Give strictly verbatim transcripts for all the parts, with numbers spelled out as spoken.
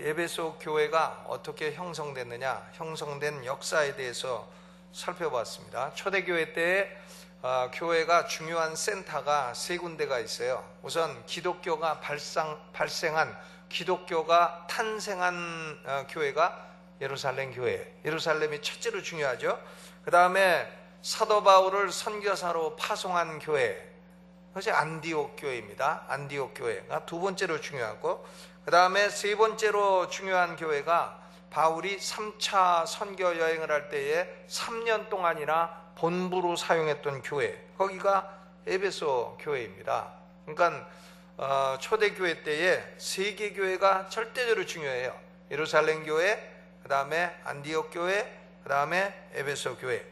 에베소 교회가 어떻게 형성됐느냐, 형성된 역사에 대해서 살펴봤습니다. 초대교회 때 어, 교회가 중요한 센터가 세 군데가 있어요. 우선 기독교가 발상, 발생한, 기독교가 탄생한 어, 교회가 예루살렘 교회, 예루살렘이 첫째로 중요하죠. 그 다음에 사도 바울을 선교사로 파송한 교회, 그것이 안디옥 교회입니다. 안디옥 교회가 두 번째로 중요하고, 그 다음에 세 번째로 중요한 교회가 바울이 삼 차 선교 여행을 할 때에 삼 년 동안이나 본부로 사용했던 교회, 거기가 에베소 교회입니다. 그러니까 어, 초대교회 때에 세 개 교회가 절대적으로 중요해요. 예루살렘 교회, 그 다음에 안디옥 교회, 그 다음에 에베소 교회.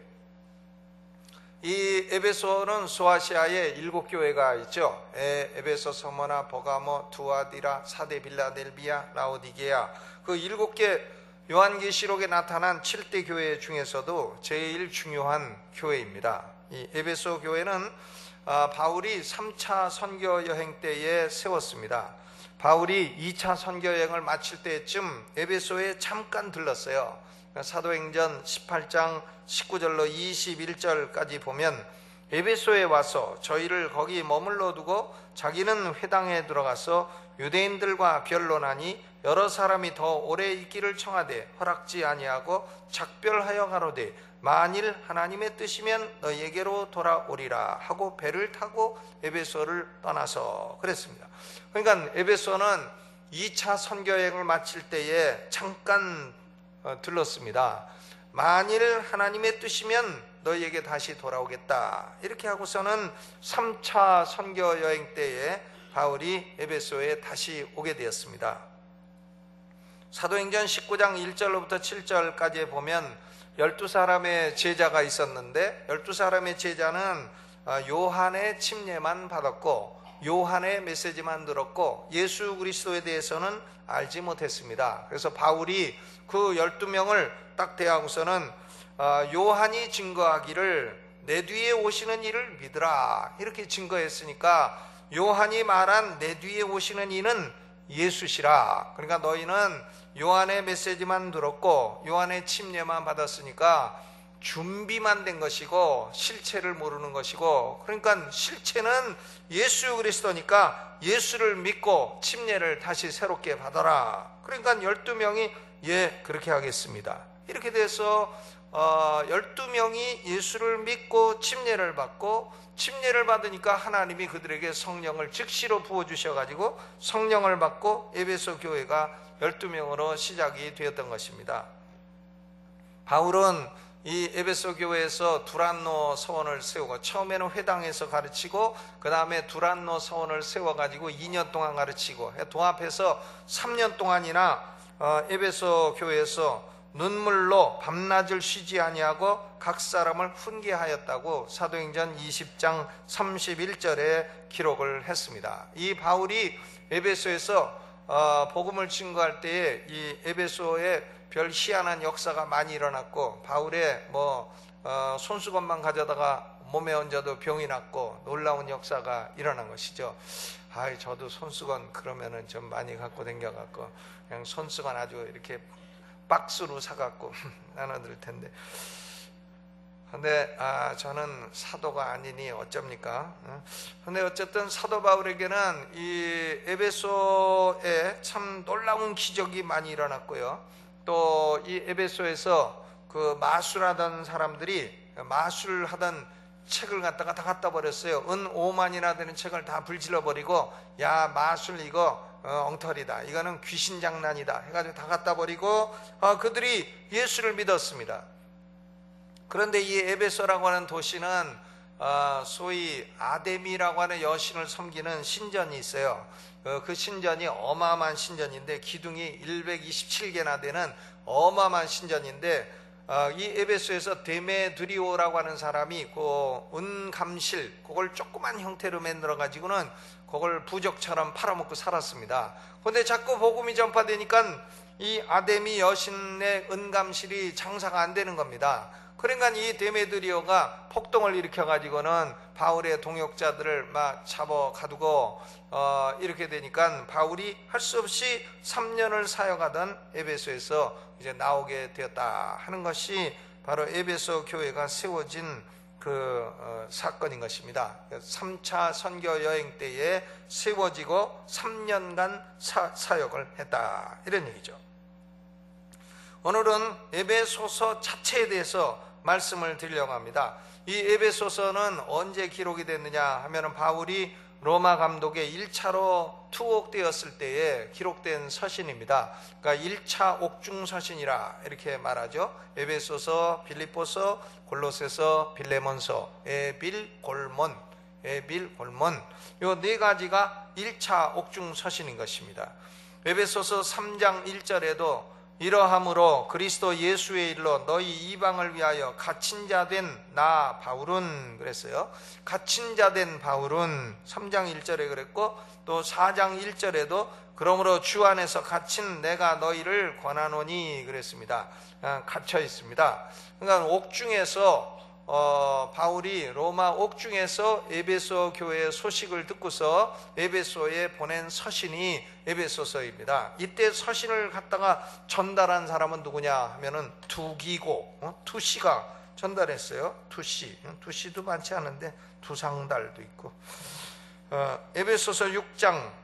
이 에베소는 소아시아에 일곱 교회가 있죠. 에, 에베소, 서머나, 버가모, 두아디라, 사데, 빌라델비아, 라오디게아. 그 일곱 개 요한계시록에 나타난 칠 대 교회 중에서도 제일 중요한 교회입니다. 이 에베소 교회는 아, 바울이 삼 차 선교 여행 때에 세웠습니다. 바울이 이 차 선교 여행을 마칠 때쯤 에베소에 잠깐 들렀어요. 사도행전 십팔 장 십구 절로 이십일 절까지 보면 에베소에 와서 저희를 거기 머물러 두고 자기는 회당에 들어가서 유대인들과 변론하니 여러 사람이 더 오래 있기를 청하되 허락지 아니하고 작별하여 가로되 만일 하나님의 뜻이면 너희에게로 돌아오리라 하고 배를 타고 에베소를 떠나서 그랬습니다. 그러니까 에베소는 이 차 선교 여행을 마칠 때에 잠깐 들렀습니다. 만일 하나님의 뜻이면 너희에게 다시 돌아오겠다, 이렇게 하고서는 삼 차 선교 여행 때에 바울이 에베소에 다시 오게 되었습니다. 사도행전 십구 장 일 절로부터 칠 절까지 보면 열두 사람의 제자가 있었는데, 열두 사람의 제자는 요한의 침례만 받았고 요한의 메시지만 들었고 예수 그리스도에 대해서는 알지 못했습니다. 그래서 바울이 그 열두 명을 딱 대하고서는 요한이 증거하기를 내 뒤에 오시는 이를 믿으라, 이렇게 증거했으니까 요한이 말한 내 뒤에 오시는 이는 예수시라. 그러니까 너희는 요한의 메시지만 들었고 요한의 침례만 받았으니까 준비만 된 것이고 실체를 모르는 것이고, 그러니까 실체는 예수 그리스도니까 예수를 믿고 침례를 다시 새롭게 받아라. 그러니까 열두 명이 예 그렇게 하겠습니다, 이렇게 돼서 어, 열두 명이 예수를 믿고 침례를 받고, 침례를 받으니까 하나님이 그들에게 성령을 즉시로 부어주셔가지고 성령을 받고 에베소 교회가 열두 명으로 시작이 되었던 것입니다. 바울은 이 에베소 교회에서 두란노 서원을 세우고, 처음에는 회당에서 가르치고 그 다음에 두란노 서원을 세워가지고 이 년 동안 가르치고, 도합해서 삼 년 동안이나 에베소 교회에서 눈물로 밤낮을 쉬지 아니하고 각 사람을 훈계하였다고 사도행전 이십 장 삼십일 절에 기록을 했습니다. 이 바울이 에베소에서 복음을 증거할 때에 이 에베소에 별 희한한 역사가 많이 일어났고, 바울의 뭐 어, 손수건만 가져다가 몸에 얹어도 병이 났고 놀라운 역사가 일어난 것이죠. 아이, 저도 손수건 그러면은 좀 많이 갖고 다녀갖고 그냥 손수건 아주 이렇게 박스로 사갖고 나눠드릴 텐데, 근데 아 저는 사도가 아니니 어쩝니까? 근데 어쨌든 사도 바울에게는 이 에베소에 참 놀라운 기적이 많이 일어났고요, 또 이 에베소에서 그 마술하던 사람들이 마술하던 책을 갖다가 다 갖다 버렸어요. 은 오만이나 되는 책을 다 불질러 버리고, 야 마술 이거 어, 엉터리다, 이거는 귀신 장난이다 해가지고 다 갖다 버리고 어, 그들이 예수를 믿었습니다. 그런데 이 에베소라고 하는 도시는 어, 소위 아데미라고 하는 여신을 섬기는 신전이 있어요. 어, 그 신전이 어마어마한 신전인데, 기둥이 백이십칠 개나 되는 어마어마한 신전인데, 어, 이 에베소에서 데메드리오라고 하는 사람이 그 은감실, 그걸 조그만 형태로 만들어 가지고는 그걸 부적처럼 팔아먹고 살았습니다. 그런데 자꾸 복음이 전파되니까 이 아데미 여신의 은감실이 장사가 안 되는 겁니다. 그러니까 이 데메드리오가 폭동을 일으켜가지고는 바울의 동역자들을 막 잡아 가두고 어, 이렇게 되니까 바울이 할 수 없이 삼 년을 사역하던 에베소에서 이제 나오게 되었다 하는 것이 바로 에베소 교회가 세워진 그 어, 사건인 것입니다. 삼 차 선교 여행 때에 세워지고 삼 년간 사, 사역을 했다 이런 얘기죠. 오늘은 에베소서 자체에 대해서 말씀을 드리려고 합니다. 이 에베소서는 언제 기록이 됐느냐 하면 바울이 로마 감독의 일 차로 투옥되었을 때에 기록된 서신입니다. 그러니까 일 차 옥중 서신이라 이렇게 말하죠. 에베소서, 빌립보서, 골로새서, 빌레몬서, 에빌, 골몬, 에빌, 골몬 이 네 가지가 일 차 옥중 서신인 것입니다. 에베소서 삼 장 일 절에도 이러함으로 그리스도 예수의 일로 너희 이방을 위하여 갇힌 자 된 나 바울은 그랬어요. 갇힌 자 된 바울은 삼 장 일 절에 그랬고 또 사 장 일 절에도 그러므로 주 안에서 갇힌 내가 너희를 권하노니 그랬습니다. 갇혀 있습니다. 그러니까 옥중에서 어, 바울이 로마 옥중에서 에베소 교회의 소식을 듣고서 에베소에 보낸 서신이 에베소서입니다. 이때 서신을 갖다가 전달한 사람은 누구냐 하면은 두기고 어? 투시가 전달했어요. 투시 투시도 많지 않은데 두상달도 있고 어, 에베소서 육 장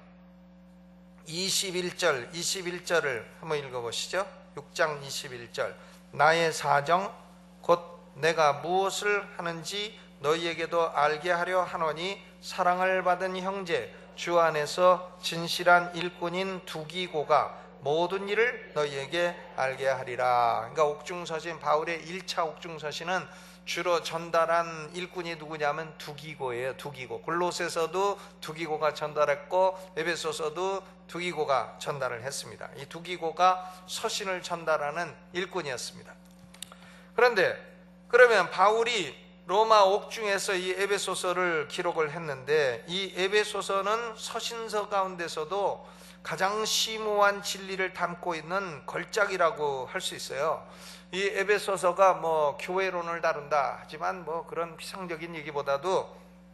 이십일 절 이십일 절을 한번 읽어보시죠. 육 장 이십일 절 나의 사정 곧 내가 무엇을 하는지 너희에게도 알게 하려 하노니 사랑을 받은 형제 주 안에서 진실한 일꾼인 두기고가 모든 일을 너희에게 알게 하리라. 그러니까 옥중서신 바울의 일 차 옥중서신은 주로 전달한 일꾼이 누구냐면 두기고예요. 두기고. 골로새서도 두기고가 전달했고 에베소서도 두기고가 전달을 했습니다. 이 두기고가 서신을 전달하는 일꾼이었습니다. 그런데 그러면 바울이 로마 옥중에서 이 에베소서를 기록을 했는데 이 에베소서는 서신서 가운데서도 가장 심오한 진리를 담고 있는 걸작이라고 할 수 있어요. 이 에베소서가 뭐 교회론을 다룬다 하지만 뭐 그런 피상적인 얘기보다도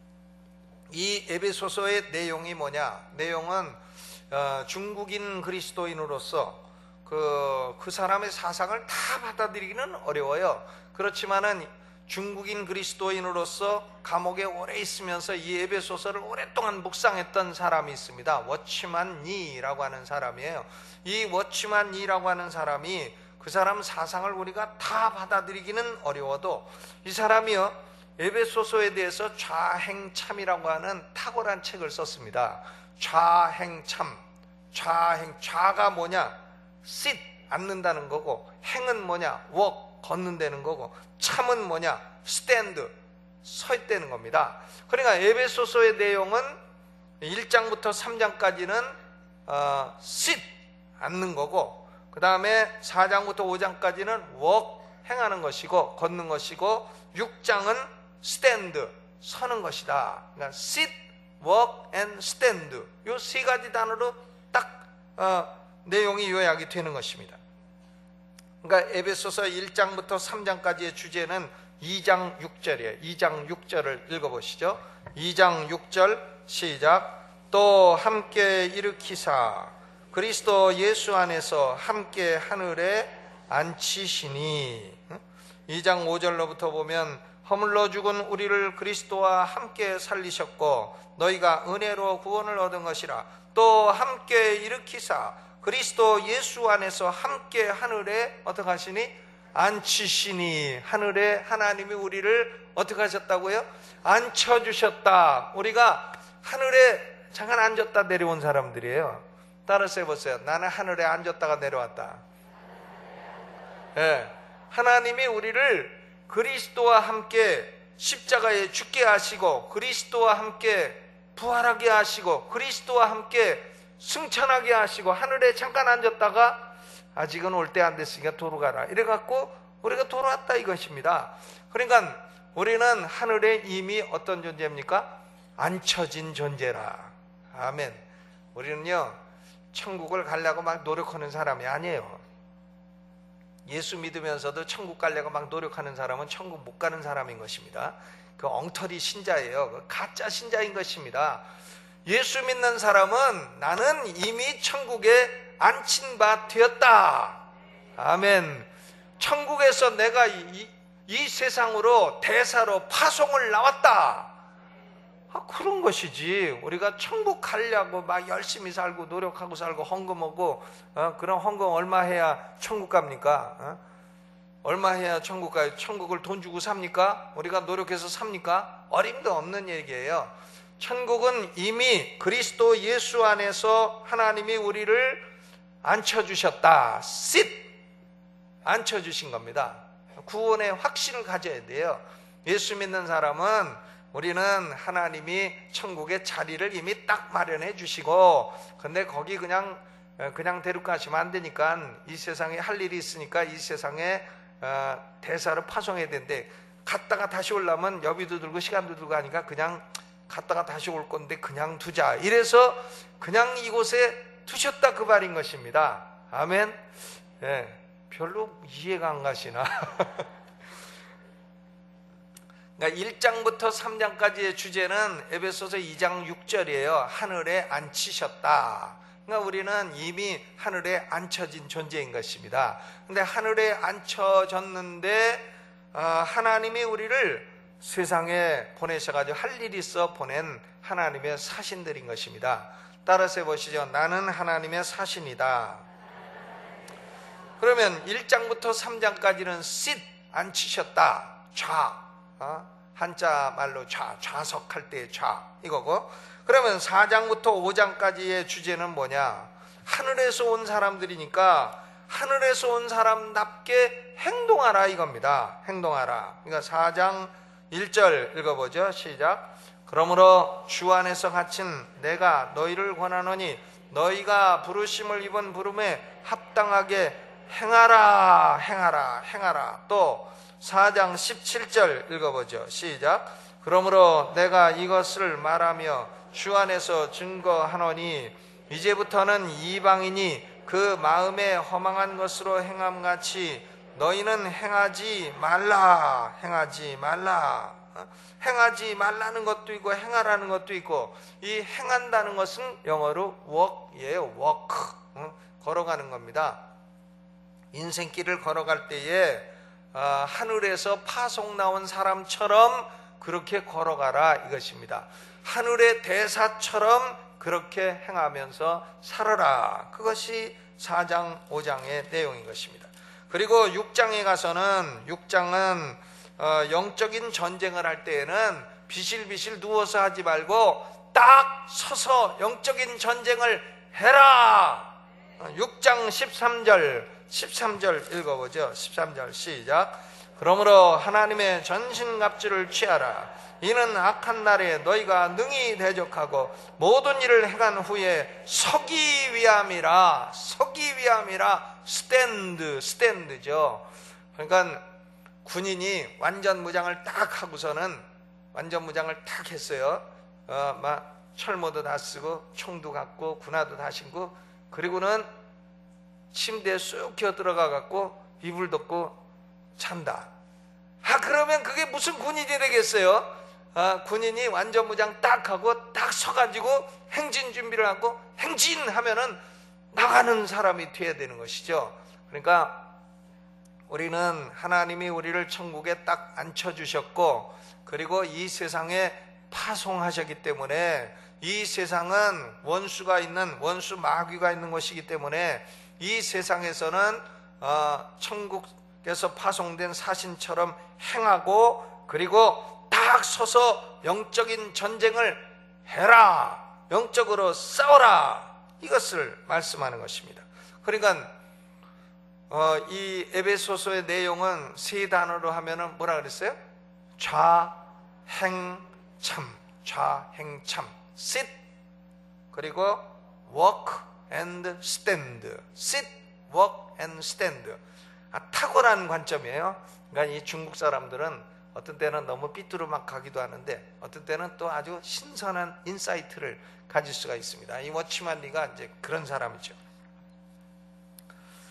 이 에베소서의 내용이 뭐냐? 내용은 어, 중국인 그리스도인으로서 그, 그 사람의 사상을 다 받아들이기는 어려워요. 그렇지만은 중국인 그리스도인으로서 감옥에 오래 있으면서 이 에베소서를 오랫동안 묵상했던 사람이 있습니다. 워치만 니라고 하는 사람이에요. 이 워치만 니라고 하는 사람이 그 사람 사상을 우리가 다 받아들이기는 어려워도 이 사람이요 에베소서에 대해서 좌행참이라고 하는 탁월한 책을 썼습니다. 좌행참, 좌행, 좌가 뭐냐? sit, 앉는다는 거고, 행은 뭐냐? walk, 걷는다는 거고, 참은 뭐냐? stand, 서 있다는 겁니다. 그러니까 에베소서의 내용은 일 장부터 삼 장까지는 어, sit, 앉는 거고, 그 다음에 사 장부터 오 장까지는 walk, 행하는 것이고 걷는 것이고, 육 장은 stand, 서는 것이다. 그러니까 sit, walk and stand, 이 세 가지 단어로 딱 어, 내용이 요약이 되는 것입니다. 그러니까 에베소서 일 장부터 삼 장까지의 주제는 이 장 육 절이에요. 이 장 육 절을 읽어보시죠. 이 장 육 절 시작. 또 함께 일으키사 그리스도 예수 안에서 함께 하늘에 앉히시니. 이 장 오 절로부터 보면 허물러 죽은 우리를 그리스도와 함께 살리셨고 너희가 은혜로 구원을 얻은 것이라. 또 함께 일으키사 그리스도 예수 안에서 함께 하늘에 어떻게 하시니? 앉히시니. 하늘에 하나님이 우리를 어떻게 하셨다고요? 앉혀주셨다. 우리가 하늘에 잠깐 앉았다 내려온 사람들이에요. 따라서 해보세요. 나는 하늘에 앉았다가 내려왔다. 네. 하나님이 우리를 그리스도와 함께 십자가에 죽게 하시고 그리스도와 함께 부활하게 하시고 그리스도와 함께 승천하게 하시고 하늘에 잠깐 앉았다가 아직은 올 때 안 됐으니까 도로 가라 이래갖고 우리가 돌아왔다 이것입니다. 그러니까 우리는 하늘에 이미 어떤 존재입니까? 앉혀진 존재라. 아멘. 우리는요 천국을 가려고 막 노력하는 사람이 아니에요. 예수 믿으면서도 천국 가려고 막 노력하는 사람은 천국 못 가는 사람인 것입니다. 그 엉터리 신자예요. 그 가짜 신자인 것입니다. 예수 믿는 사람은 나는 이미 천국에 앉힌 바 되었다. 아멘. 천국에서 내가 이, 이 세상으로 대사로 파송을 나왔다. 아, 그런 것이지. 우리가 천국 가려고 막 열심히 살고 노력하고 살고 헌금하고 어, 그런 헌금 얼마 해야 천국 갑니까? 어? 얼마 해야 천국 가요? 천국을 돈 주고 삽니까? 우리가 노력해서 삽니까? 어림도 없는 얘기예요. 천국은 이미 그리스도 예수 안에서 하나님이 우리를 앉혀주셨다. sit! 앉혀주신 겁니다. 구원의 확신을 가져야 돼요. 예수 믿는 사람은 우리는 하나님이 천국의 자리를 이미 딱 마련해 주시고, 근데 거기 그냥 그냥 데려가시면 안 되니까 이 세상에 할 일이 있으니까 이 세상에 대사를 파송해야 되는데, 갔다가 다시 오려면 여비도 들고 시간도 들고 하니까 그냥 갔다가 다시 올 건데 그냥 두자. 이래서 그냥 이곳에 두셨다 그 말인 것입니다. 아멘. 네, 별로 이해가 안 가시나? 그러니까 일 장부터 삼 장까지의 주제는 에베소서 이 장 육 절이에요. 하늘에 앉히셨다. 그러니까 우리는 이미 하늘에 앉혀진 존재인 것입니다. 근데 하늘에 앉혀졌는데 어, 하나님이 우리를 세상에 보내셔가지고 할 일이 있어 보낸 하나님의 사신들인 것입니다. 따라서 해보시죠. 나는 하나님의 사신이다. 그러면 일 장부터 삼 장까지는 sit, 앉히셨다. 좌, 어? 한자 말로 좌, 좌석할 때의 좌 이거고, 그러면 사 장부터 오 장까지의 주제는 뭐냐? 하늘에서 온 사람들이니까 하늘에서 온 사람답게 행동하라 이겁니다. 행동하라. 그러니까 사 장 일 절 읽어보죠. 시작. 그러므로 주 안에서 갇힌 내가 너희를 권하노니 너희가 부르심을 입은 부름에 합당하게 행하라 행하라 행하라. 또 사 장 십칠 절 읽어보죠. 시작. 그러므로 내가 이것을 말하며 주 안에서 증거하노니 이제부터는 이방인이 그 마음에 허망한 것으로 행함같이 너희는 행하지 말라 행하지 말라. 행하지 말라는 것도 있고 행하라는 것도 있고, 이 행한다는 것은 영어로 walk이에요. walk. 걸어가는 겁니다. 인생길을 걸어갈 때에 어, 하늘에서 파송 나온 사람처럼 그렇게 걸어가라 이것입니다. 하늘의 대사처럼 그렇게 행하면서 살아라. 그것이 사 장 오 장의 내용인 것입니다. 그리고 육 장에 가서는, 육 장은 어, 영적인 전쟁을 할 때에는 비실비실 누워서 하지 말고 딱 서서 영적인 전쟁을 해라. 육 장 십삼 절 십삼 절 읽어보죠. 십삼 절 시작. 그러므로 하나님의 전신갑주를 취하라. 이는 악한 날에 너희가 능히 대적하고 모든 일을 행한 후에 서기 위함이라. 서기 위함이라. 스탠드, 스탠드죠. 그러니까 군인이 완전 무장을 딱 하고서는, 완전 무장을 딱 했어요. 어, 막 철모도 다 쓰고 총도 갖고 군화도 다 신고, 그리고는 침대에 쑥 기어 들어가 갖고 이불 덮고 잔다. 아, 그러면 그게 무슨 군인이 되겠어요? 아, 군인이 완전 무장 딱 하고 딱 서가지고 행진 준비를 하고 행진하면은 나가는 사람이 돼야 되는 것이죠. 그러니까 우리는 하나님이 우리를 천국에 딱 앉혀주셨고, 그리고 이 세상에 파송하셨기 때문에, 이 세상은 원수가 있는, 원수 마귀가 있는 것이기 때문에 이 세상에서는 어, 천국에서 파송된 사신처럼 행하고, 그리고 딱 서서 영적인 전쟁을 해라. 영적으로 싸워라. 이것을 말씀하는 것입니다. 그러니까 어, 이 에베소서의 내용은 세 단어로 하면은 뭐라 그랬어요? 좌행참. 좌행참. sit, 그리고 walk and stand. sit, walk and stand. 아, 탁월한 관점이에요. 그러니까 이 중국 사람들은 어떤 때는 너무 삐뚤어막하기도 하는데, 어떤 때는 또 아주 신선한 인사이트를 가질 수가 있습니다. 이 워치만 리가 이제 그런 사람이죠.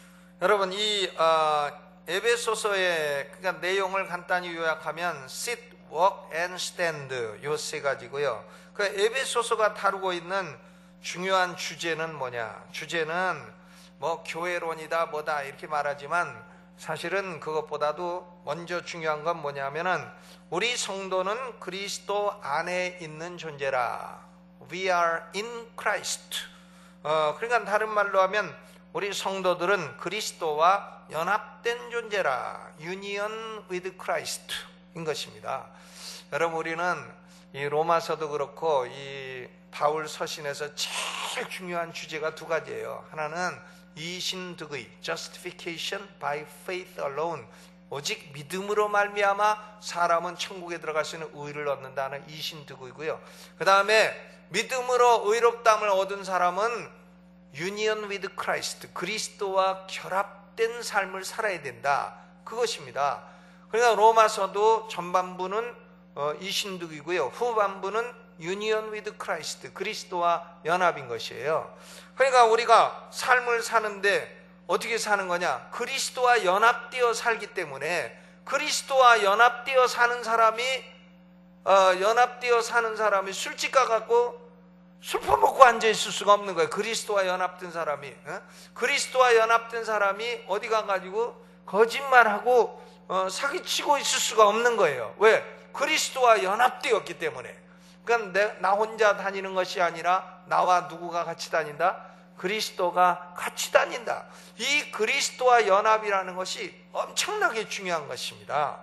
여러분 이 어, 에베소서의 그러니까 내용을 간단히 요약하면 sit, walk and stand 요 세 가지고요. 그 에베소서가 다루고 있는 중요한 주제는 뭐냐? 주제는 뭐 교회론이다 뭐다 이렇게 말하지만 사실은 그것보다도 먼저 중요한 건 뭐냐면은 우리 성도는 그리스도 안에 있는 존재라. We are in Christ. 어, 그러니까 다른 말로 하면 우리 성도들은 그리스도와 연합된 존재라. Union with Christ 인 것입니다. 여러분 우리는 이 로마서도 그렇고 이 바울 서신에서 제일 중요한 주제가 두 가지예요. 하나는 이신득의 justification by faith alone, 오직 믿음으로 말미암아 사람은 천국에 들어갈 수 있는 의를 얻는다는 이신득의고요. 그 다음에 믿음으로 의롭다함을 얻은 사람은 union with Christ, 그리스도와 결합된 삶을 살아야 된다. 그것입니다. 그러니까 로마서도 전반부는 어, 이신득이고요. 후반부는 union with Christ, 그리스도와 연합인 것이에요. 그러니까 우리가 삶을 사는데 어떻게 사는 거냐? 그리스도와 연합되어 살기 때문에 그리스도와 연합되어 사는 사람이 어, 연합되어 사는 사람이 술집 가갖고 술 퍼먹고 앉아있을 수가 없는 거예요. 그리스도와 연합된 사람이 어? 그리스도와 연합된 사람이 어디 가가지고 거짓말하고 어, 사기치고 있을 수가 없는 거예요. 왜? 그리스도와 연합되었기 때문에. 그러니까 내, 나 혼자 다니는 것이 아니라 나와 누구가 같이 다닌다? 그리스도가 같이 다닌다. 이 그리스도와 연합이라는 것이 엄청나게 중요한 것입니다.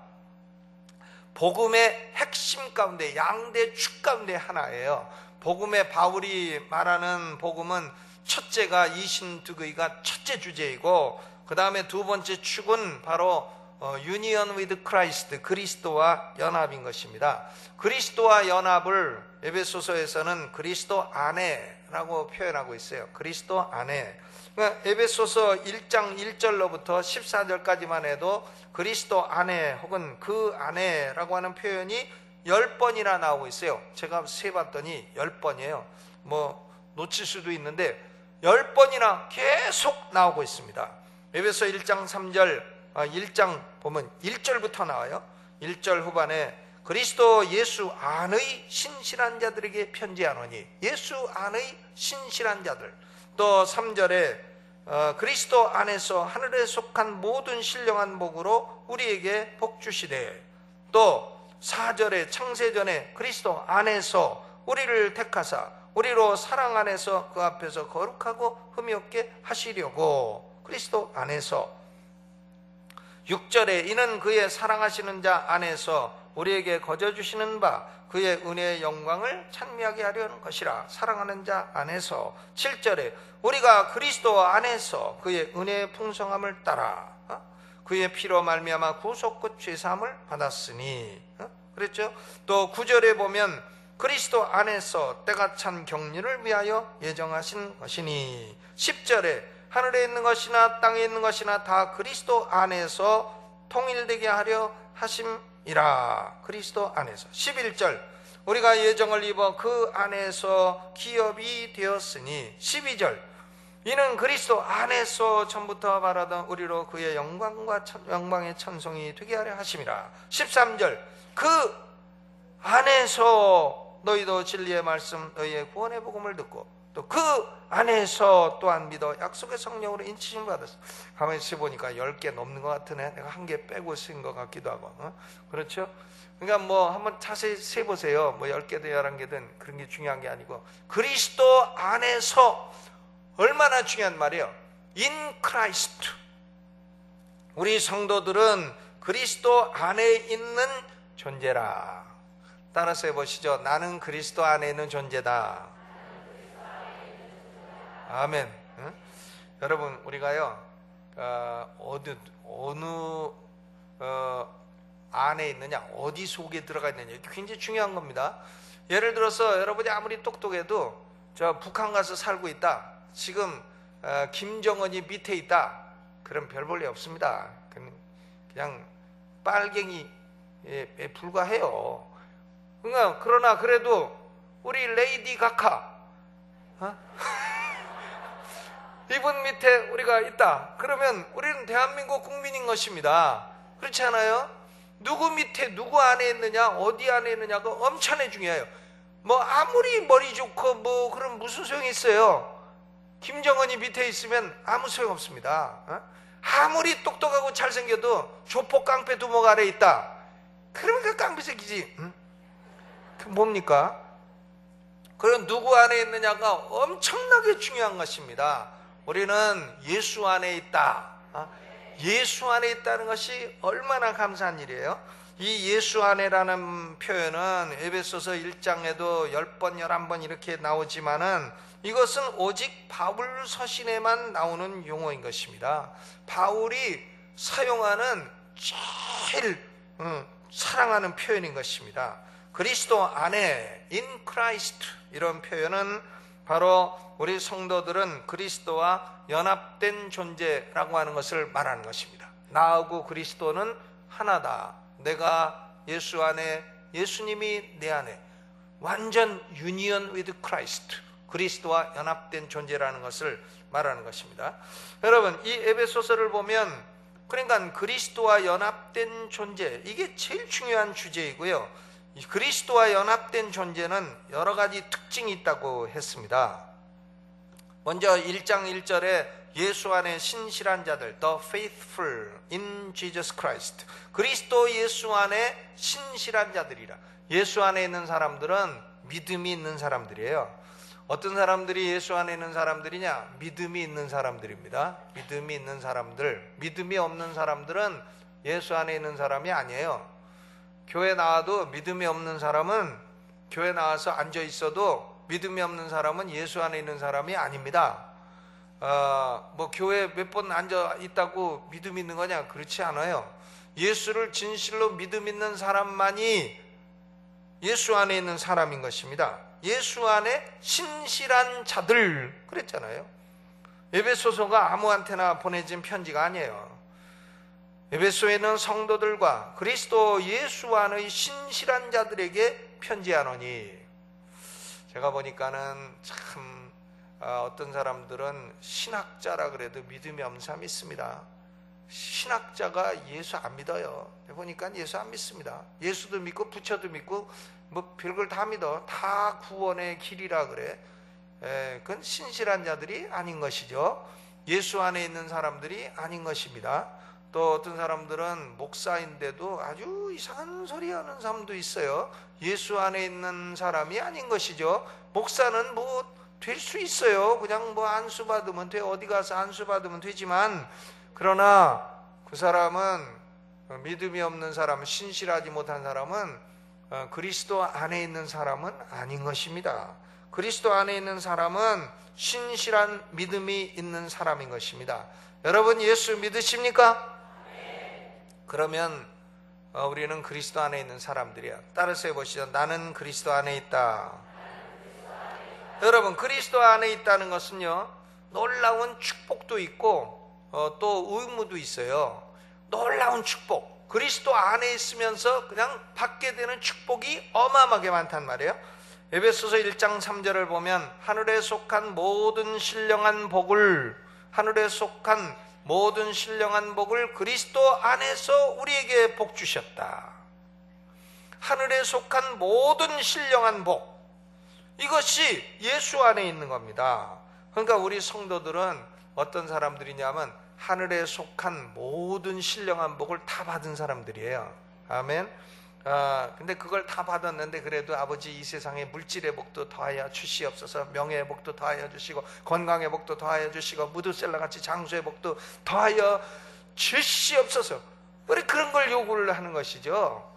복음의 핵심 가운데 양대 축 가운데 하나예요. 복음의 바울이 말하는 복음은 첫째가 이신득의가 첫째 주제이고 그 다음에 두 번째 축은 바로 어, union with Christ, 그리스도와 연합인 것입니다. 그리스도와 연합을 에베소서에서는 그리스도 안에라고 표현하고 있어요. 그리스도 안에. 그러니까 에베소서 일 장 일 절로부터 십사 절까지만 해도 그리스도 안에 혹은 그 안에라고 하는 표현이 열 번이나 나오고 있어요. 제가 세봤더니 열 번이에요. 뭐 놓칠 수도 있는데 열 번이나 계속 나오고 있습니다. 에베소 일 장 삼 절, 일 장 보면 일 절부터 나와요. 일 절 후반에 그리스도 예수 안의 신실한 자들에게 편지하노니, 예수 안의 신실한 자들. 또 삼 절에 어, 그리스도 안에서 하늘에 속한 모든 신령한 복으로 우리에게 복 주시되, 또 사 절에 창세전에 그리스도 안에서 우리를 택하사 우리로 사랑 안에서 그 앞에서 거룩하고 흠이 없게 하시려고, 그리스도 안에서. 육 절에 이는 그의 사랑하시는 자 안에서 우리에게 거저 주시는 바 그의 은혜의 영광을 찬미하게 하려는 것이라, 사랑하는 자 안에서. 칠 절에 우리가 그리스도 안에서 그의 은혜의 풍성함을 따라 어? 그의 피로 말미암아 구속끝 죄사함을 받았으니, 어? 그랬죠? 또 구 절에 보면 그리스도 안에서 때가 찬 경륜을 위하여 예정하신 것이니, 십 절에 하늘에 있는 것이나 땅에 있는 것이나 다 그리스도 안에서 통일되게 하려 하심이라. 그리스도 안에서. 십일 절 우리가 예정을 입어 그 안에서 기업이 되었으니. 십이 절 이는 그리스도 안에서 전부터 바라던 우리로 그의 영광과 천, 영광의 천성이 되게 하려 하심이라. 십삼 절 그 안에서 너희도 진리의 말씀 너희의 구원의 복음을 듣고 또 그 안에서 또한 믿어 약속의 성령으로 인치심을 받았어. 가만히 있어 보니까 열 개 넘는 것 같으네. 내가 한 개 빼고 쓴 것 같기도 하고. 어? 그렇죠? 그러니까 뭐 한번 자세히 세보세요. 뭐 열 개든 열한 개든 그런 게 중요한 게 아니고, 그리스도 안에서 얼마나 중요한 말이에요. In Christ. 우리 성도들은 그리스도 안에 있는 존재라. 따라서 해보시죠. 나는 그리스도 안에 있는 존재다. 아멘. 응? 여러분 우리가요 어, 어느 어느 어, 안에 있느냐, 어디 속에 들어가 있느냐, 이게 굉장히 중요한 겁니다. 예를 들어서 여러분이 아무리 똑똑해도 저 북한 가서 살고 있다, 지금 어, 김정은이 밑에 있다, 그럼 별 볼 일 없습니다. 그냥 빨갱이에 불과해요. 그러니까 그러나 그래도 우리 레이디 가카 어? 이분 밑에 우리가 있다. 그러면 우리는 대한민국 국민인 것입니다. 그렇지 않아요? 누구 밑에 누구 안에 있느냐, 어디 안에 있느냐가 엄청나게 중요해요. 뭐 아무리 머리 좋고 뭐 그럼 무슨 소용이 있어요? 김정은이 밑에 있으면 아무 소용 없습니다. 어? 아무리 똑똑하고 잘생겨도 조폭 깡패 두목 아래 있다. 그러면 그 깡패 새끼지. 응? 그 뭡니까? 그럼 누구 안에 있느냐가 엄청나게 중요한 것입니다. 우리는 예수 안에 있다. 어? 예수 안에 있다는 것이 얼마나 감사한 일이에요. 이 예수 안에라는 표현은 에베소서 일 장에도 열 번, 열한 번 이렇게 나오지만은 이것은 오직 바울 서신에만 나오는 용어인 것입니다. 바울이 사용하는 제일 음, 사랑하는 표현인 것입니다. 그리스도 안에 in Christ 이런 표현은 바로 우리 성도들은 그리스도와 연합된 존재라고 하는 것을 말하는 것입니다. 나하고 그리스도는 하나다. 내가 예수 안에, 예수님이 내 안에 완전 union with Christ, 그리스도와 연합된 존재라는 것을 말하는 것입니다. 여러분, 이 에베소서를 보면 그러니까 그리스도와 연합된 존재, 이게 제일 중요한 주제이고요. 이 그리스도와 연합된 존재는 여러 가지 특징이 있다고 했습니다. 먼저 일 장 일 절에 예수 안에 신실한 자들, the faithful in Jesus Christ, 그리스도 예수 안에 신실한 자들이라. 예수 안에 있는 사람들은 믿음이 있는 사람들이에요. 어떤 사람들이 예수 안에 있는 사람들이냐? 믿음이 있는 사람들입니다. 믿음이 있는 사람들. 믿음이 없는 사람들은 예수 안에 있는 사람이 아니에요. 교회 나와도 믿음이 없는 사람은, 교회 나와서 앉아 있어도 믿음이 없는 사람은 예수 안에 있는 사람이 아닙니다. 어, 뭐 교회 몇 번 앉아 있다고 믿음 있는 거냐? 그렇지 않아요. 예수를 진실로 믿음 있는 사람만이 예수 안에 있는 사람인 것입니다. 예수 안에 신실한 자들 그랬잖아요. 에베소서가 아무한테나 보내진 편지가 아니에요. 에베소에 있는 성도들과 그리스도 예수 안의 신실한 자들에게 편지하노니. 제가 보니까는 참 어떤 사람들은 신학자라 그래도 믿음이 없는 사람이 있습니다. 신학자가 예수 안 믿어요. 보니까 예수 안 믿습니다. 예수도 믿고 부처도 믿고 뭐 별걸 다 믿어. 다 구원의 길이라 그래. 에, 그건 신실한 자들이 아닌 것이죠. 예수 안에 있는 사람들이 아닌 것입니다. 또 어떤 사람들은 목사인데도 아주 이상한 소리 하는 사람도 있어요. 예수 안에 있는 사람이 아닌 것이죠. 목사는 뭐 될 수 있어요. 그냥 뭐 안수 받으면 돼. 어디 가서 안수 받으면 되지만, 그러나 그 사람은, 믿음이 없는 사람, 신실하지 못한 사람은 그리스도 안에 있는 사람은 아닌 것입니다. 그리스도 안에 있는 사람은 신실한 믿음이 있는 사람인 것입니다. 여러분 예수 믿으십니까? 그러면 우리는 그리스도 안에 있는 사람들이야. 따라서 해보시죠. 나는 그리스도 안에 있다. 여러분, 그리스도 안에 있다는 것은요, 놀라운 축복도 있고 어, 또 의무도 있어요. 놀라운 축복, 그리스도 안에 있으면서 그냥 받게 되는 축복이 어마어마하게 많단 말이에요. 에베소서 일 장 삼 절을 보면 하늘에 속한 모든 신령한 복을, 하늘에 속한 모든 신령한 복을 그리스도 안에서 우리에게 복 주셨다. 하늘에 속한 모든 신령한 복, 이것이 예수 안에 있는 겁니다. 그러니까 우리 성도들은 어떤 사람들이냐면 하늘에 속한 모든 신령한 복을 다 받은 사람들이에요. 아멘. 아, 근데 그걸 다 받았는데 그래도 아버지 이 세상에 물질의 복도 더하여 주시옵소서, 명예의 복도 더하여 주시고 건강의 복도 더하여 주시고 무드셀라 같이 장수의 복도 더하여 주시옵소서. 왜 그런 걸 요구를 하는 것이죠?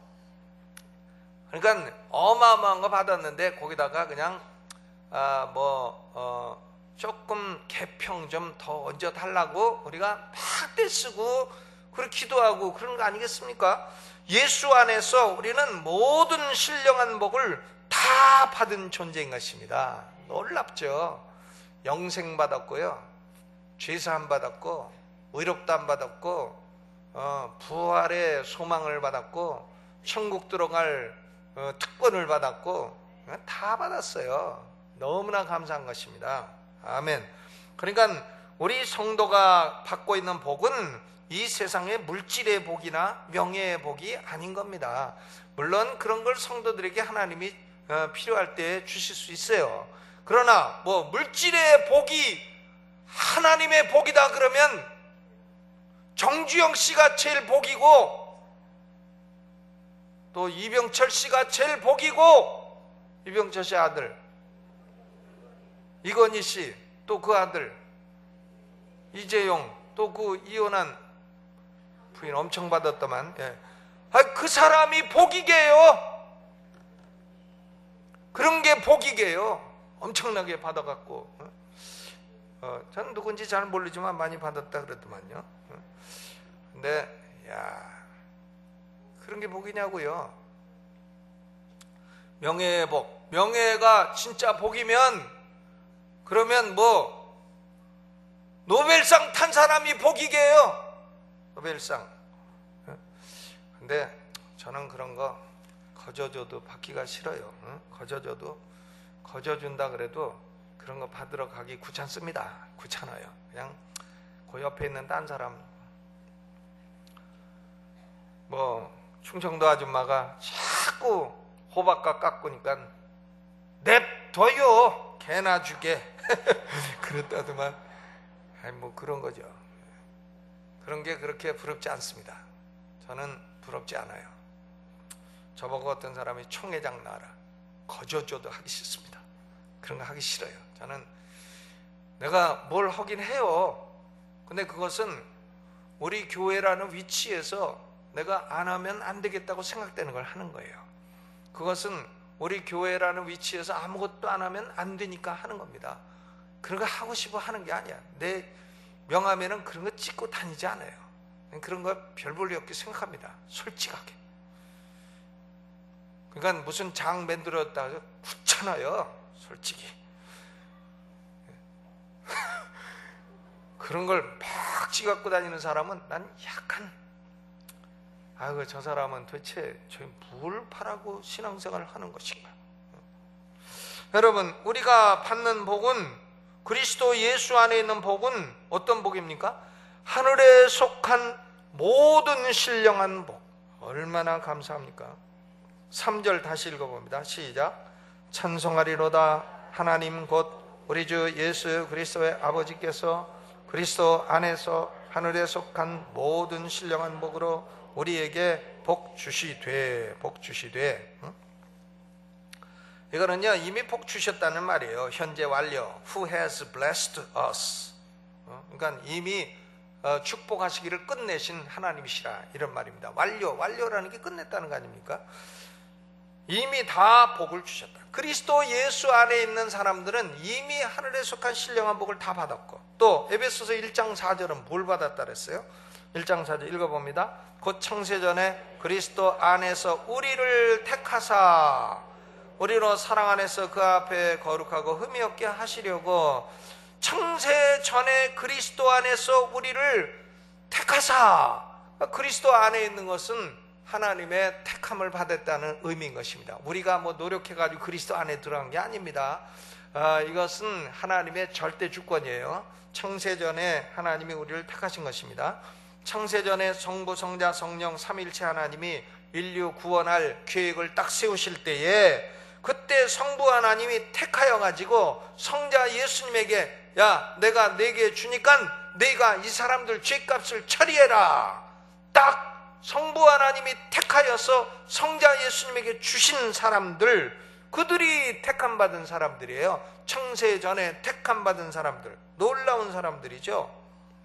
그러니까 어마어마한 거 받았는데 거기다가 그냥 아, 뭐 어, 조금 개평 좀 더 얹어 달라고 우리가 막 떼쓰고 그렇게 기도하고 그런 거 아니겠습니까? 예수 안에서 우리는 모든 신령한 복을 다 받은 존재인 것입니다. 놀랍죠? 영생 받았고요, 죄사함 받았고, 의롭다함 받았고, 어, 부활의 소망을 받았고, 천국 들어갈 어, 특권을 받았고, 다 받았어요. 너무나 감사한 것입니다. 아멘. 그러니까 우리 성도가 받고 있는 복은 이 세상의 물질의 복이나 명예의 복이 아닌 겁니다. 물론 그런 걸 성도들에게 하나님이 필요할 때 주실 수 있어요. 그러나 뭐 물질의 복이 하나님의 복이다 그러면 정주영 씨가 제일 복이고 또 이병철 씨가 제일 복이고, 이병철 씨 아들 이건희 씨, 또 그 아들 이재용, 또 그 이혼한 부인 엄청 받았더만, 예. 아, 그 사람이 복이게요. 그런 게 복이게요. 엄청나게 받아갖고, 어, 전 누군지 잘 모르지만 많이 받았다 그러더만요. 어. 근데 야, 그런 게 복이냐고요. 명예의 복, 명예가 진짜 복이면 그러면 뭐 노벨상 탄 사람이 복이게요. 노벨상. 근데 저는 그런 거 거저줘도 받기가 싫어요. 거저줘도, 거저준다 그래도 그런 거 받으러 가기 귀찮습니다. 귀찮아요. 그냥 그 옆에 있는 딴 사람, 뭐 충청도 아줌마가 자꾸 호박과 깎으니까 냅둬요, 개나 주게. 그랬다더만. 아니 뭐 그런 거죠. 그런 게 그렇게 부럽지 않습니다. 저는 부럽지 않아요. 저보고 어떤 사람이 총회장 나라 거저줘도 하기 싫습니다. 그런 거 하기 싫어요. 저는 내가 뭘 하긴 해요. 근데 그것은 우리 교회라는 위치에서 내가 안 하면 안 되겠다고 생각되는 걸 하는 거예요. 그것은 우리 교회라는 위치에서 아무것도 안 하면 안 되니까 하는 겁니다. 그런 거 하고 싶어 하는 게 아니야. 내 명함에는 그런 거 찍고 다니지 않아요. 그런 거 별 볼일 없게 생각합니다. 솔직하게. 그러니까 무슨 장 만들었다 해서 귀찮아요. 솔직히. 그런 걸 막 찍어갖고 다니는 사람은 난 약간, 아이고 저 사람은 도대체 저희 뭘 바라고 신앙생활을 하는 것인가. 여러분, 우리가 받는 복은, 그리스도 예수 안에 있는 복은 어떤 복입니까? 하늘에 속한 모든 신령한 복. 얼마나 감사합니까? 삼 절 다시 읽어봅니다. 시작. 찬송하리로다 하나님 곧 우리 주 예수 그리스도의 아버지께서 그리스도 안에서 하늘에 속한 모든 신령한 복으로 우리에게 복 주시되, 복 주시되. 응? 이거는요 이미 복 주셨다는 말이에요. 현재 완료. Who has blessed us? 어? 그러니까 이미 어, 축복하시기를 끝내신 하나님이시라, 이런 말입니다. 완료, 완료라는 게 끝냈다는 거 아닙니까? 이미 다 복을 주셨다. 그리스도 예수 안에 있는 사람들은 이미 하늘에 속한 신령한 복을 다 받았고, 또 에베소서 일 장 사 절은 뭘 받았다 그랬어요? 일 장 사 절 읽어봅니다. 곧 창세전에 그리스도 안에서 우리를 택하사 우리로 사랑 안에서 그 앞에 거룩하고 흠이 없게 하시려고 창세전에 그리스도 안에서 우리를 택하사. 그리스도 안에 있는 것은 하나님의 택함을 받았다는 의미인 것입니다. 우리가 뭐 노력해가지고 그리스도 안에 들어간 게 아닙니다. 아, 이것은 하나님의 절대 주권이에요. 창세전에 하나님이 우리를 택하신 것입니다. 창세전에 성부, 성자, 성령 삼위일체 하나님이 인류 구원할 계획을 딱 세우실 때에, 그때 성부 하나님이 택하여 가지고 성자 예수님에게, 야 내가 네게 주니까 네가 이 사람들 죄값을 처리해라. 딱 성부 하나님이 택하여서 성자 예수님에게 주신 사람들, 그들이 택함 받은 사람들이에요. 창세전에 택함 받은 사람들, 놀라운 사람들이죠.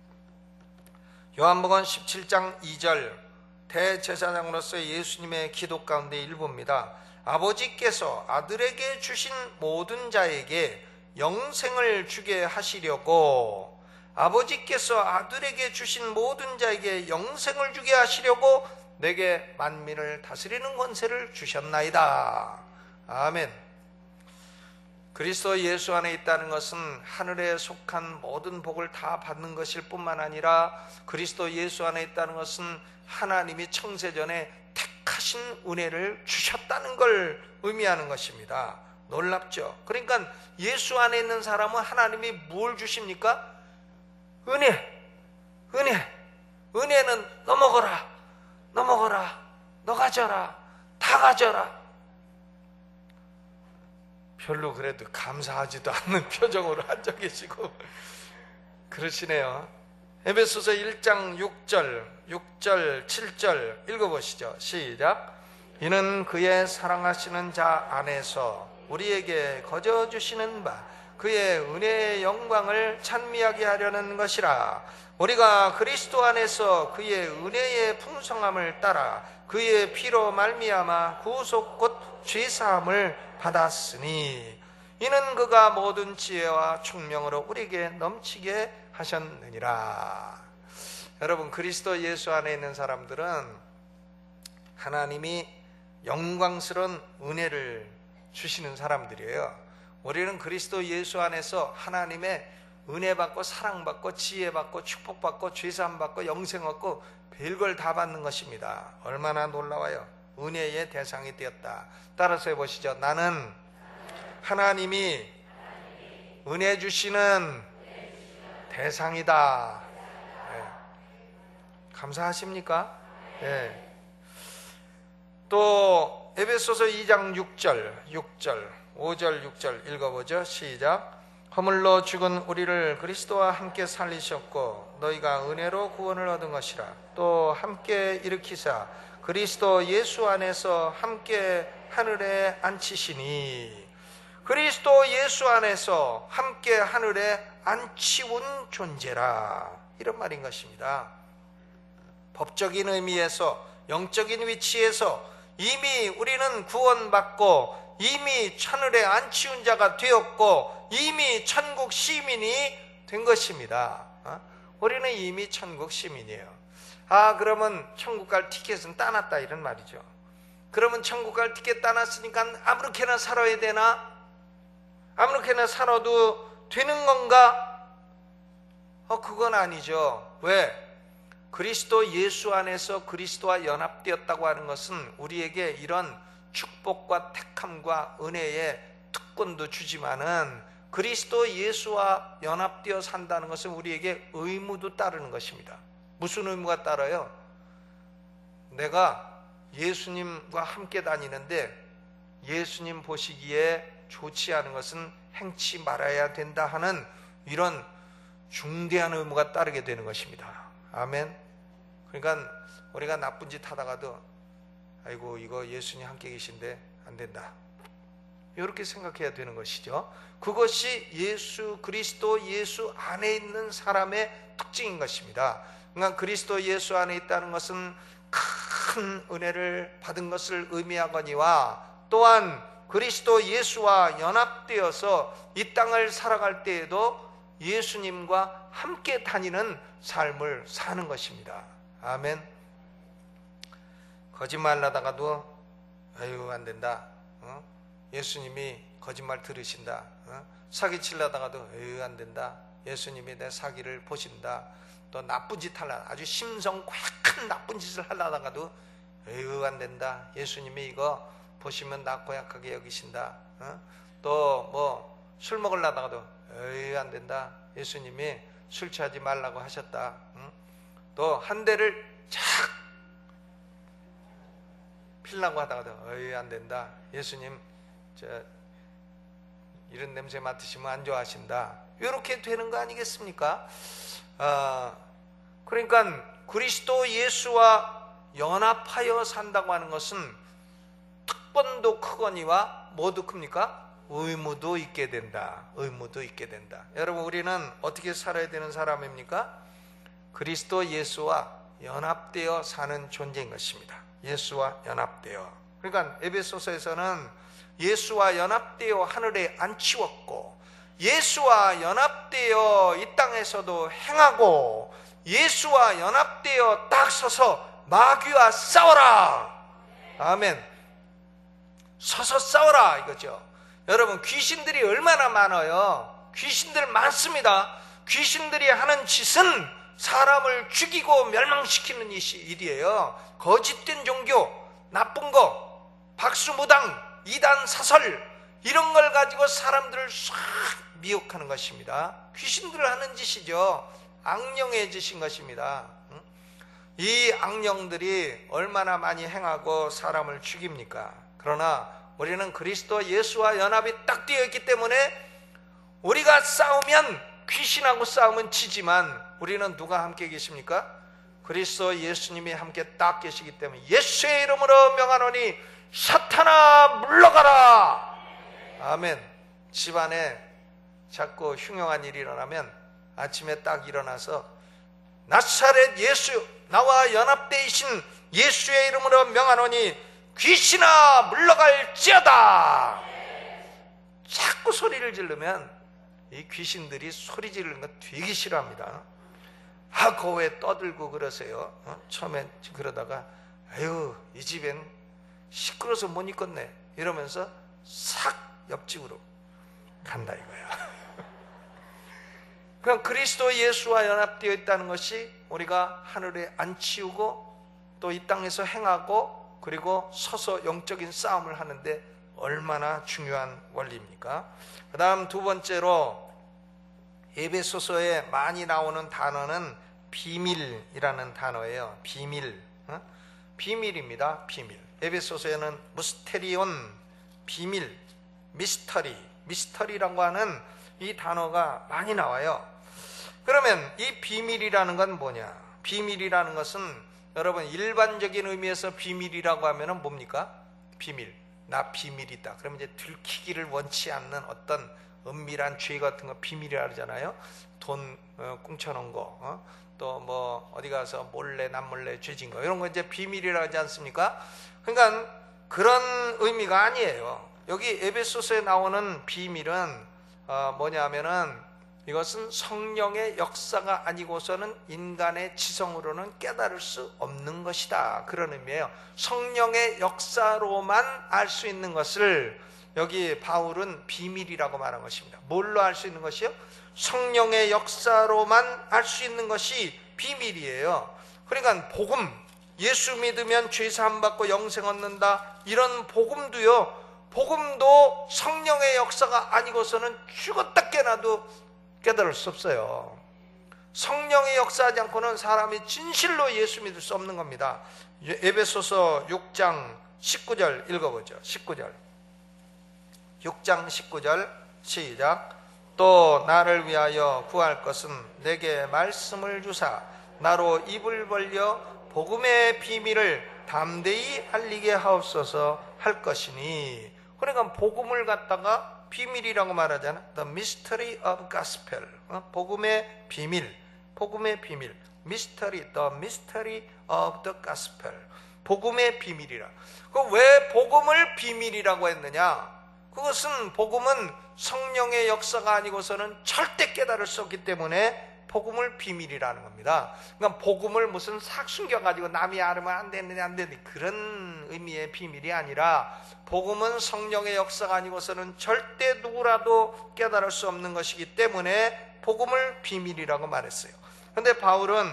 요한복음 십칠 장 이 절, 대제사장으로서 예수님의 기도 가운데 일부입니다. 아버지께서 아들에게 주신 모든 자에게 영생을 주게 하시려고, 아버지께서 아들에게 주신 모든 자에게 영생을 주게 하시려고 내게 만민을 다스리는 권세를 주셨나이다. 아멘. 그리스도 예수 안에 있다는 것은 하늘에 속한 모든 복을 다 받는 것일 뿐만 아니라, 그리스도 예수 안에 있다는 것은 하나님이 창세전에 택하신 은혜를 주셨다는 걸 의미하는 것입니다. 놀랍죠? 그러니까 예수 안에 있는 사람은 하나님이 뭘 주십니까? 은혜, 은혜, 은혜는 너 먹어라, 너 먹어라, 너 가져라, 다 가져라. 별로 그래도 감사하지도 않는 표정으로 앉아 계시고 그러시네요. 에베소서 일 장 육 절, 육 절, 칠 절 읽어보시죠. 시작. 이는 그의 사랑하시는 자 안에서 우리에게 거저 주시는 바 그의 은혜의 영광을 찬미하게 하려는 것이라. 우리가 그리스도 안에서 그의 은혜의 풍성함을 따라 그의 피로 말미암아 구속 곧 죄사함을 받았으니 이는 그가 모든 지혜와 총명으로 우리에게 넘치게 하셨느니라. 여러분, 그리스도 예수 안에 있는 사람들은 하나님이 영광스러운 은혜를 주시는 사람들이에요. 우리는 그리스도 예수 안에서 하나님의 은혜 받고 사랑받고 지혜 받고 축복 받고 죄사함 받고 영생 얻고 별걸 다 받는 것입니다. 얼마나 놀라워요. 은혜의 대상이 되었다. 따라서 해보시죠. 나는 하나님이 은혜 주시는 대상이다. 네. 감사하십니까? 네. 또 에베소서 이 장 육 절, 육 절, 오 절, 육 절 읽어보죠. 시작. 허물로 죽은 우리를 그리스도와 함께 살리셨고 너희가 은혜로 구원을 얻은 것이라. 또 함께 일으키사 그리스도 예수 안에서 함께 하늘에 앉히시니. 그리스도 예수 안에서 함께 하늘에 앉히운 존재라. 이런 말인 것입니다. 법적인 의미에서, 영적인 위치에서 이미 우리는 구원받고 이미 하늘에 앉히운 자가 되었고 이미 천국 시민이 된 것입니다. 우리는 이미 천국 시민이에요. 아, 그러면 천국 갈 티켓은 따놨다 이런 말이죠. 그러면 천국 갈 티켓 따놨으니까 아무렇게나 살아야 되나? 아무렇게나 살아도 되는 건가? 어, 그건 아니죠. 왜? 그리스도 예수 안에서 그리스도와 연합되었다고 하는 것은 우리에게 이런 축복과 택함과 은혜의 특권도 주지만은 그리스도 예수와 연합되어 산다는 것은 우리에게 의무도 따르는 것입니다. 무슨 의무가 따라요? 내가 예수님과 함께 다니는데 예수님 보시기에 좋지 않은 것은 행치 말아야 된다 하는 이런 중대한 의무가 따르게 되는 것입니다. 아멘. 그러니까 우리가 나쁜 짓 하다가도 아이고 이거 예수님 함께 계신데 안 된다, 이렇게 생각해야 되는 것이죠. 그것이 예수 그리스도 예수 안에 있는 사람의 특징인 것입니다. 그러니까 그리스도 예수 안에 있다는 것은 큰 은혜를 받은 것을 의미하거니와 또한 그리스도 예수와 연합되어서 이 땅을 살아갈 때에도 예수님과 함께 다니는 삶을 사는 것입니다. 아멘. 거짓말 하다가도 아유 안 된다, 어? 예수님이 거짓말 들으신다. 어? 사기 치려다가도 아유 안 된다, 예수님이 내 사기를 보신다. 또 나쁜 짓 하려, 아주 심성 고약한 나쁜 짓을 하려다가도 아유 안 된다, 예수님이 이거 보시면 나 고약하게 여기신다. 어? 또 뭐 술 먹으려다가도 아유 안 된다, 예수님이 술 취하지 말라고 하셨다. 응? 또 한 대를 착 필라고 하다가도 어이 안 된다, 예수님 저 이런 냄새 맡으시면 안 좋아하신다. 이렇게 되는 거 아니겠습니까? 아, 그러니까 그리스도 예수와 연합하여 산다고 하는 것은 특권도 크거니와 뭐도 큽니까? 의무도 있게 된다. 의무도 있게 된다. 여러분, 우리는 어떻게 살아야 되는 사람입니까? 그리스도 예수와 연합되어 사는 존재인 것입니다. 예수와 연합되어. 그러니까 에베소서에서는 예수와 연합되어 하늘에 앉히었고 예수와 연합되어 이 땅에서도 행하고 예수와 연합되어 딱 서서 마귀와 싸워라. 아멘. 서서 싸워라 이거죠. 여러분, 귀신들이 얼마나 많아요. 귀신들 많습니다. 귀신들이 하는 짓은 사람을 죽이고 멸망시키는 일이에요. 거짓된 종교, 나쁜 거, 박수무당, 이단 사설 이런 걸 가지고 사람들을 싹 미혹하는 것입니다. 귀신들 하는 짓이죠. 악령해지신 것입니다. 이 악령들이 얼마나 많이 행하고 사람을 죽입니까? 그러나 우리는 그리스도 예수와 연합이 딱 되어 있기 때문에 우리가 싸우면, 귀신하고 싸우면 지지만 우리는 누가 함께 계십니까? 그리스도 예수님이 함께 딱 계시기 때문에 예수의 이름으로 명하노니 사탄아 물러가라. 아멘. 집안에 자꾸 흉흉한 일이 일어나면 아침에 딱 일어나서 나사렛 예수, 나와 연합되어 계신 예수의 이름으로 명하노니 귀신아 물러갈지어다. 자꾸 소리를 지르면 이 귀신들이 소리 지르는 거 되게 싫어합니다. 아, 그 왜 떠들고 그러세요? 어? 처음엔 그러다가 아유, 이 집엔 시끄러워서 못 있겠네 이러면서 싹 옆집으로 간다 이거야. 그럼 그리스도 예수와 연합되어 있다는 것이 우리가 하늘에 안 치우고 또 이 땅에서 행하고 그리고 서서 영적인 싸움을 하는데 얼마나 중요한 원리입니까? 그 다음 두 번째로 에베소서에 많이 나오는 단어는 비밀이라는 단어예요. 비밀, 어? 비밀입니다. 비밀. 에베소서에는 무스테리온, 비밀, 미스터리, 미스터리라고 하는 이 단어가 많이 나와요. 그러면 이 비밀이라는 건 뭐냐? 비밀이라는 것은 여러분 일반적인 의미에서 비밀이라고 하면 뭡니까? 비밀. 나 비밀이 있다. 그러면 이제 들키기를 원치 않는 어떤 은밀한 죄 같은 거 비밀이라 그러잖아요. 돈 어, 꽁쳐놓은 거, 어? 또 뭐 어디 가서 몰래 남몰래 죄진 거 이런 거 이제 비밀이라 하지 않습니까? 그러니까 그런 의미가 아니에요. 여기 에베소서에 나오는 비밀은 어, 뭐냐면은 이것은 성령의 역사가 아니고서는 인간의 지성으로는 깨달을 수 없는 것이다. 그런 의미예요. 성령의 역사로만 알 수 있는 것을 여기 바울은 비밀이라고 말한 것입니다. 뭘로 알 수 있는 것이요? 성령의 역사로만 알 수 있는 것이 비밀이에요. 그러니까 복음, 예수 믿으면 죄 사함 받고 영생 얻는다, 이런 복음도요, 복음도 성령의 역사가 아니고서는 죽었다 깨나도 깨달을 수 없어요. 성령이 역사하지 않고는 사람이 진실로 예수 믿을 수 없는 겁니다. 에베소서 육 장 십구 절 읽어보죠. 십구 절 육 장 십구 절 시작. 또 나를 위하여 구할 것은 내게 말씀을 주사 나로 입을 벌려 복음의 비밀을 담대히 알리게 하옵소서 할 것이니. 그러니까 복음을 갖다가 비밀이라고 말하잖아. The mystery of gospel. 어? 복음의 비밀. 복음의 비밀. mystery, the mystery of the gospel. 복음의 비밀이라. 그 왜 복음을 비밀이라고 했느냐? 그것은 복음은 성령의 역사가 아니고서는 절대 깨달을 수 없기 때문에 복음을 비밀이라는 겁니다. 그러니까 복음을 무슨 싹 숨겨가지고 남이 알으면 안 되는데 안 되는데 그런 의미의 비밀이 아니라 복음은 성령의 역사가 아니고서는 절대 누구라도 깨달을 수 없는 것이기 때문에 복음을 비밀이라고 말했어요. 그런데 바울은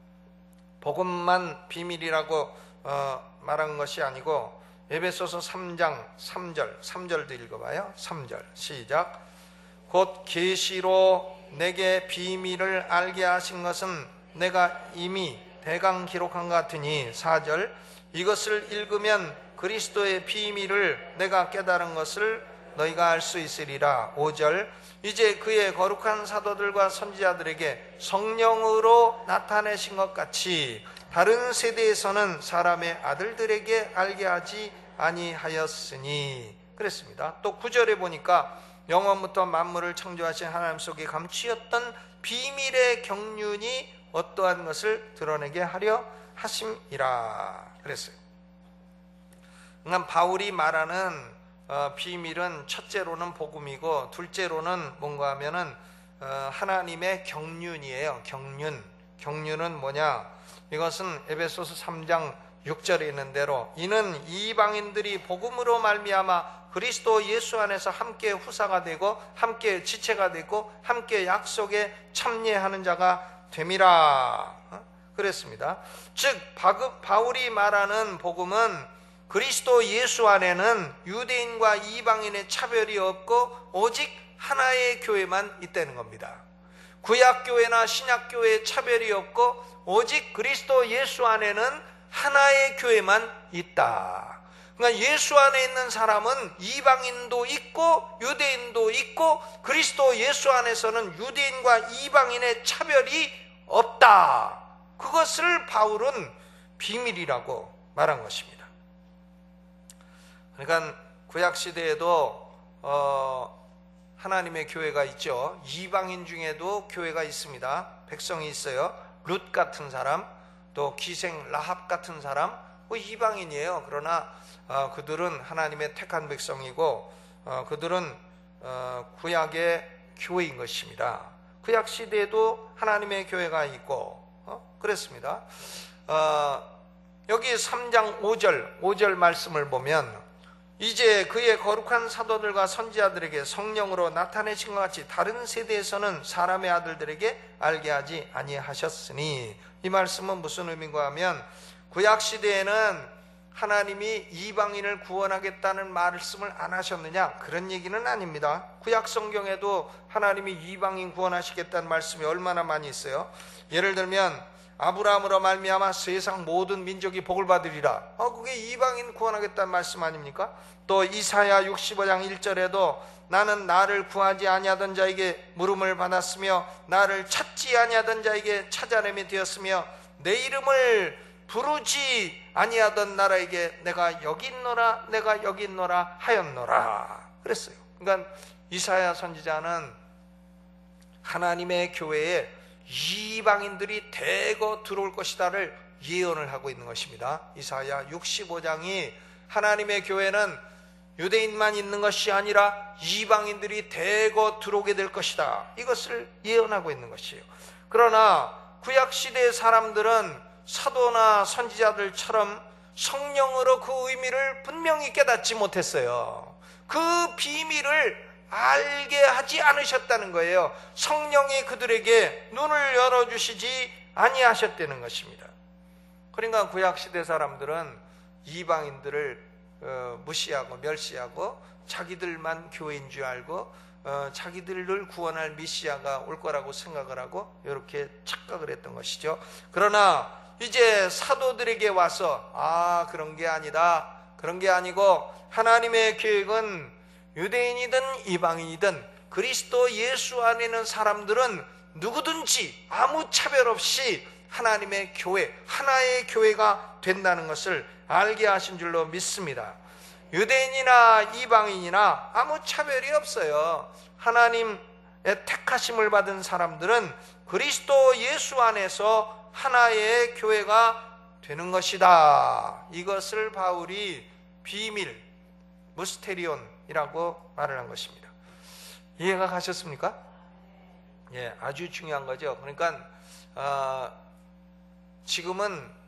복음만 비밀이라고 어, 말한 것이 아니고 에베소서 삼 장 삼 절 삼 절도 읽어봐요. 삼 절 시작. 곧 계시로 내게 비밀을 알게 하신 것은 내가 이미 대강 기록한 것 같으니. 사 절 이것을 읽으면 그리스도의 비밀을 내가 깨달은 것을 너희가 알 수 있으리라. 오 절 이제 그의 거룩한 사도들과 선지자들에게 성령으로 나타내신 것 같이 다른 세대에서는 사람의 아들들에게 알게 하지 아니하였으니 그랬습니다. 또 구 절에 보니까 영원부터 만물을 창조하신 하나님 속에 감추었던 비밀의 경륜이 어떠한 것을 드러내게 하려 하심이라 그랬어요. 그러니까 바울이 말하는 어, 비밀은 첫째로는 복음이고 둘째로는 뭔가 하면은 어, 하나님의 경륜이에요. 경륜. 경륜은 뭐냐? 이것은 에베소서 삼 장 육 절에 있는 대로 이는 이방인들이 복음으로 말미암아 그리스도 예수 안에서 함께 후사가 되고 함께 지체가 되고 함께 약속에 참여하는 자가 됨이라 그랬습니다. 즉 바울이 말하는 복음은 그리스도 예수 안에는 유대인과 이방인의 차별이 없고 오직 하나의 교회만 있다는 겁니다. 구약교회나 신약교회에 차별이 없고 오직 그리스도 예수 안에는 하나의 교회만 있다. 그러니까 예수 안에 있는 사람은 이방인도 있고 유대인도 있고 그리스도 예수 안에서는 유대인과 이방인의 차별이 없다. 그것을 바울은 비밀이라고 말한 것입니다. 그러니까 구약시대에도 어, 하나님의 교회가 있죠. 이방인 중에도 교회가 있습니다. 백성이 있어요. 룻 같은 사람, 또 기생 라합 같은 사람, 뭐 이방인이에요. 그러나 어, 그들은 하나님의 택한 백성이고 어, 그들은 어, 구약의 교회인 것입니다. 구약 시대에도 하나님의 교회가 있고 어, 그랬습니다. 어, 여기 삼 장 오 절 오 절 말씀을 보면 이제 그의 거룩한 사도들과 선지자들에게 성령으로 나타내신 것 같이 다른 세대에서는 사람의 아들들에게 알게 하지 아니하셨으니, 이 말씀은 무슨 의미인가 하면 구약 시대에는 하나님이 이방인을 구원하겠다는 말씀을 안 하셨느냐, 그런 얘기는 아닙니다. 구약 성경에도 하나님이 이방인 구원하시겠다는 말씀이 얼마나 많이 있어요. 예를 들면 아브라함으로 말미암아 세상 모든 민족이 복을 받으리라. 어, 그게 이방인 구원하겠다는 말씀 아닙니까? 또 이사야 육십오 장 일 절에도 나는 나를 구하지 아니하던 자에게 물음을 받았으며 나를 찾지 아니하던 자에게 찾아냄이 되었으며 내 이름을 부르지 아니하던 나라에게 내가 여기 있노라 내가 여기 있노라 하였노라 그랬어요. 그러니까 이사야 선지자는 하나님의 교회에 이방인들이 대거 들어올 것이다를 예언을 하고 있는 것입니다. 이사야 육십오 장이 하나님의 교회는 유대인만 있는 것이 아니라 이방인들이 대거 들어오게 될 것이다, 이것을 예언하고 있는 것이에요. 그러나 구약시대의 사람들은 사도나 선지자들처럼 성령으로 그 의미를 분명히 깨닫지 못했어요. 그 비밀을 알게 하지 않으셨다는 거예요. 성령이 그들에게 눈을 열어주시지 아니하셨다는 것입니다. 그러니까 구약시대 사람들은 이방인들을 어, 무시하고 멸시하고 자기들만 교회인 줄 알고 어, 자기들을 구원할 메시아가 올 거라고 생각을 하고 이렇게 착각을 했던 것이죠. 그러나 이제 사도들에게 와서 아, 그런 게 아니다, 그런 게 아니고 하나님의 계획은 유대인이든 이방인이든 그리스도 예수 안에 있는 사람들은 누구든지 아무 차별 없이 하나님의 교회, 하나의 교회가 된다는 것을 알게 하신 줄로 믿습니다. 유대인이나 이방인이나 아무 차별이 없어요. 하나님의 택하심을 받은 사람들은 그리스도 예수 안에서 하나의 교회가 되는 것이다. 이것을 바울이 비밀, 무스테리온이라고 말을 한 것입니다. 이해가 가셨습니까? 예, 아주 중요한 거죠. 그러니까 어, 지금은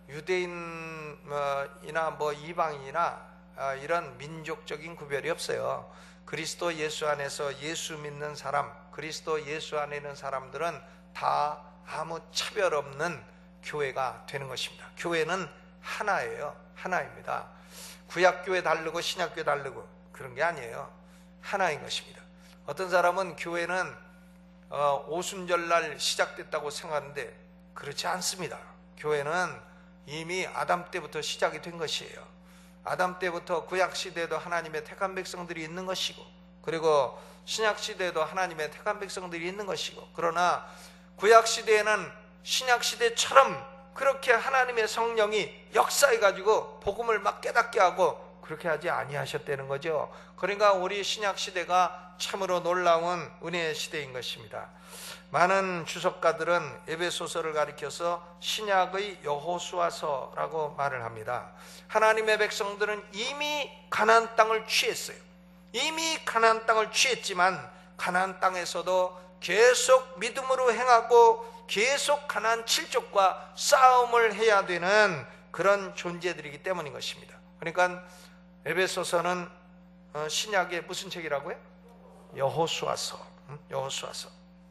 유대인이나 뭐 이방인이나 어, 이런 민족적인 구별이 없어요. 그리스도 예수 안에서 예수 믿는 사람, 그리스도 예수 안에 있는 사람들은 다 아무 차별 없는 교회가 되는 것입니다. 교회는 하나예요. 하나입니다. 구약교회 다르고 신약교회 다르고 그런 게 아니에요. 하나인 것입니다. 어떤 사람은 교회는 어, 오순절날 시작됐다고 생각하는데 그렇지 않습니다. 교회는 이미 아담 때부터 시작이 된 것이에요. 아담 때부터 구약시대에도 하나님의 택한 백성들이 있는 것이고, 그리고 신약시대에도 하나님의 택한 백성들이 있는 것이고, 그러나 구약시대에는 신약시대처럼 그렇게 하나님의 성령이 역사해가지고 복음을 막 깨닫게 하고 그렇게 하지 아니하셨다는 거죠. 그러니까 우리 신약시대가 참으로 놀라운 은혜의 시대인 것입니다. 많은 주석가들은 에베소서를 가리켜서 신약의 여호수아서라고 말을 합니다. 하나님의 백성들은 이미 가나안 땅을 취했어요. 이미 가나안 땅을 취했지만 가나안 땅에서도 계속 믿음으로 행하고 계속 가나안 칠족과 싸움을 해야 되는 그런 존재들이기 때문인 것입니다. 그러니까 에베소서는 신약의 무슨 책이라고요? 여호수아서. 여호수아서.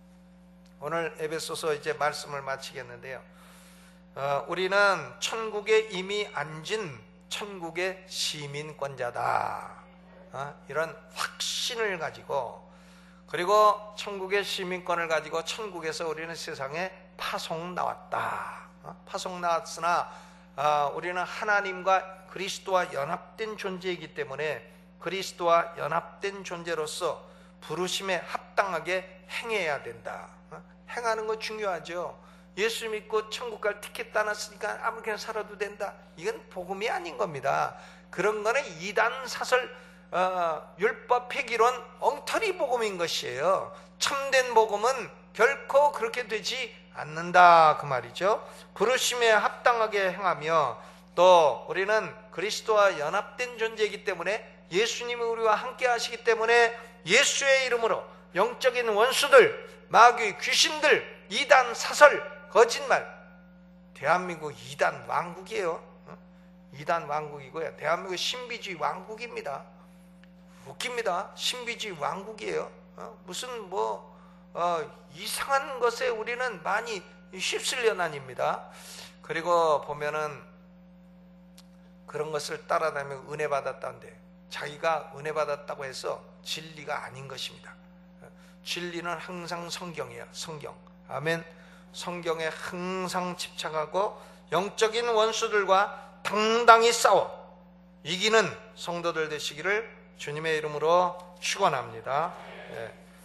오늘 에베소서 이제 말씀을 마치겠는데요. 어, 우리는 천국에 이미 앉은 천국의 시민권자다. 어, 이런 확신을 가지고, 그리고 천국의 시민권을 가지고 천국에서 우리는 세상에 파송 나왔다. 파송 나왔으나 우리는 하나님과 그리스도와 연합된 존재이기 때문에 그리스도와 연합된 존재로서 부르심에 합당하게 행해야 된다. 행하는 거 중요하죠. 예수 믿고 천국 갈 티켓 따놨으니까 아무렇게나 살아도 된다. 이건 복음이 아닌 겁니다. 그런 거는 이단 사설 어, 율법 폐기론 엉터리 복음인 것이에요. 참된 복음은 결코 그렇게 되지 않는다 그 말이죠. 부르심에 합당하게 행하며 또 우리는 그리스도와 연합된 존재이기 때문에 예수님이 우리와 함께 하시기 때문에 예수의 이름으로 영적인 원수들, 마귀, 귀신들, 이단, 사설, 거짓말, 대한민국 이단 왕국이에요. 이단 왕국이고요. 대한민국 신비주의 왕국입니다. 웃깁니다. 신비주의 왕국이에요. 무슨 뭐 어, 이상한 것에 우리는 많이 휩쓸려 다닙니다. 그리고 보면은 그런 것을 따라다니면 은혜 받았다는데 자기가 은혜 받았다고 해서 진리가 아닌 것입니다. 진리는 항상 성경이에요. 성경. 아멘. 성경에 항상 집착하고 영적인 원수들과 당당히 싸워 이기는 성도들 되시기를 주님의 이름으로 축원합니다. 예.